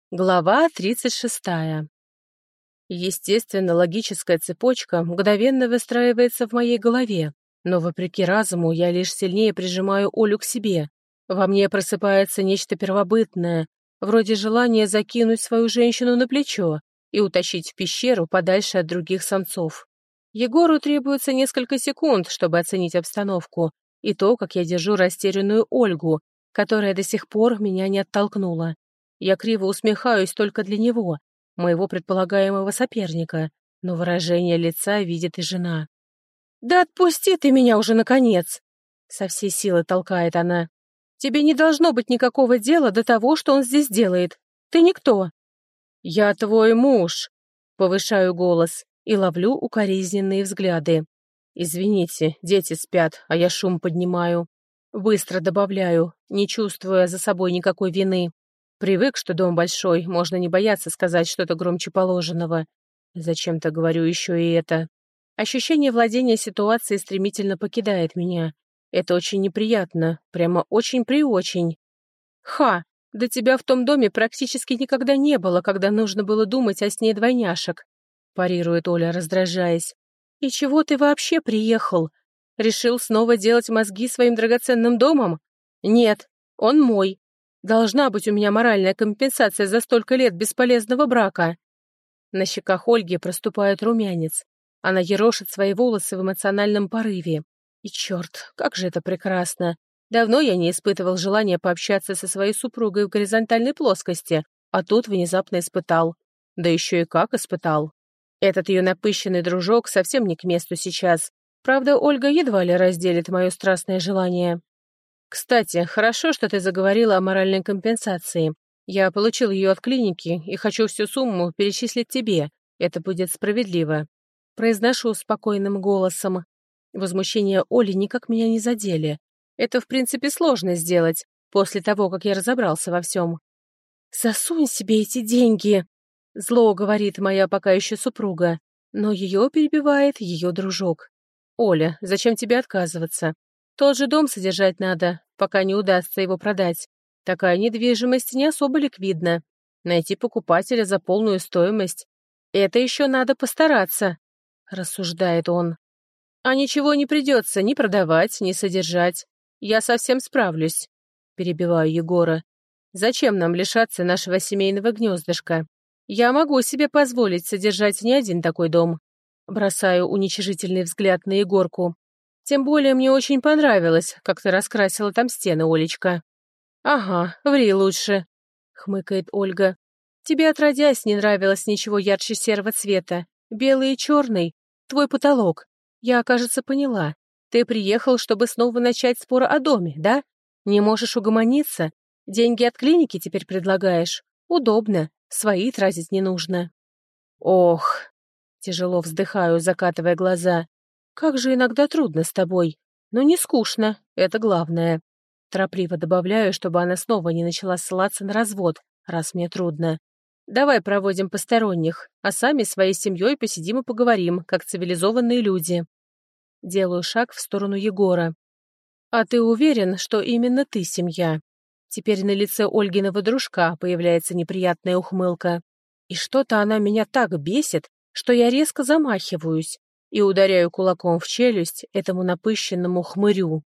Глава 36. Естественно, логическая цепочка мгновенно выстраивается в моей голове, но, вопреки разуму, я лишь сильнее прижимаю Олю к себе. Во мне просыпается нечто первобытное, вроде желания закинуть свою женщину на плечо и утащить в пещеру подальше от других самцов. Егору требуется несколько секунд, чтобы оценить обстановку, и то, как я держу растерянную Ольгу, которая до сих пор меня не оттолкнула. Я криво усмехаюсь только для него, моего предполагаемого соперника, но выражение лица видит и жена. «Да отпусти ты меня уже, наконец!» Со всей силы толкает она. «Тебе не должно быть никакого дела до того, что он здесь делает. Ты никто!» «Я твой муж!» Повышаю голос и ловлю укоризненные взгляды. «Извините, дети спят, а я шум поднимаю». Быстро добавляю, не чувствуя за собой никакой вины. Привык, что дом большой, можно не бояться сказать что-то громче положенного. Зачем-то говорю еще и это. Ощущение владения ситуацией стремительно покидает меня. Это очень неприятно, прямо очень-преочень. «Ха! Да тебя в том доме практически никогда не было, когда нужно было думать о сне двойняшек», парирует Оля, раздражаясь. «И чего ты вообще приехал? Решил снова делать мозги своим драгоценным домом? Нет, он мой. Должна быть у меня моральная компенсация за столько лет бесполезного брака». На щеках Ольги проступает румянец. Она ерошит свои волосы в эмоциональном порыве. И черт, как же это прекрасно. Давно я не испытывал желания пообщаться со своей супругой в горизонтальной плоскости, а тут внезапно испытал. Да еще и как испытал. Этот ее напыщенный дружок совсем не к месту сейчас. Правда, Ольга едва ли разделит мое страстное желание. «Кстати, хорошо, что ты заговорила о моральной компенсации. Я получил ее от клиники и хочу всю сумму перечислить тебе. Это будет справедливо». Произношу спокойным голосом. Возмущение Оли никак меня не задели. Это, в принципе, сложно сделать, после того, как я разобрался во всем. «Засунь себе эти деньги!» — зло говорит моя пока еще супруга, но ее перебивает ее дружок. «Оля, зачем тебе отказываться? Тот же дом содержать надо, пока не удастся его продать. Такая недвижимость не особо ликвидна. Найти покупателя за полную стоимость — это еще надо постараться», — рассуждает он. «А ничего не придется ни продавать, ни содержать. Я совсем справлюсь», — перебиваю Егора. «Зачем нам лишаться нашего семейного гнездышка? Я могу себе позволить содержать не один такой дом». Бросаю уничижительный взгляд на Егорку. «Тем более мне очень понравилось, как ты раскрасила там стены, Олечка». «Ага, ври лучше», — хмыкает Ольга. «Тебе отродясь не нравилось ничего ярче серого цвета. Белый и черный — твой потолок. Я, кажется, поняла. Ты приехал, чтобы снова начать спор о доме, да? Не можешь угомониться? Деньги от клиники теперь предлагаешь? Удобно, свои тратить не нужно». «Ох», — тяжело вздыхаю, закатывая глаза. «Как же иногда трудно с тобой. Но не скучно, это главное». Торопливо добавляю, чтобы она снова не начала ссылаться на развод, раз мне трудно. «Давай проводим посторонних, а сами своей семьей посидим и поговорим, как цивилизованные люди». Делаю шаг в сторону Егора. «А ты уверен, что именно ты семья?» Теперь на лице Ольгиного дружка появляется неприятная ухмылка. И что-то она меня так бесит, что я резко замахиваюсь и ударяю кулаком в челюсть этому напыщенному хмырю.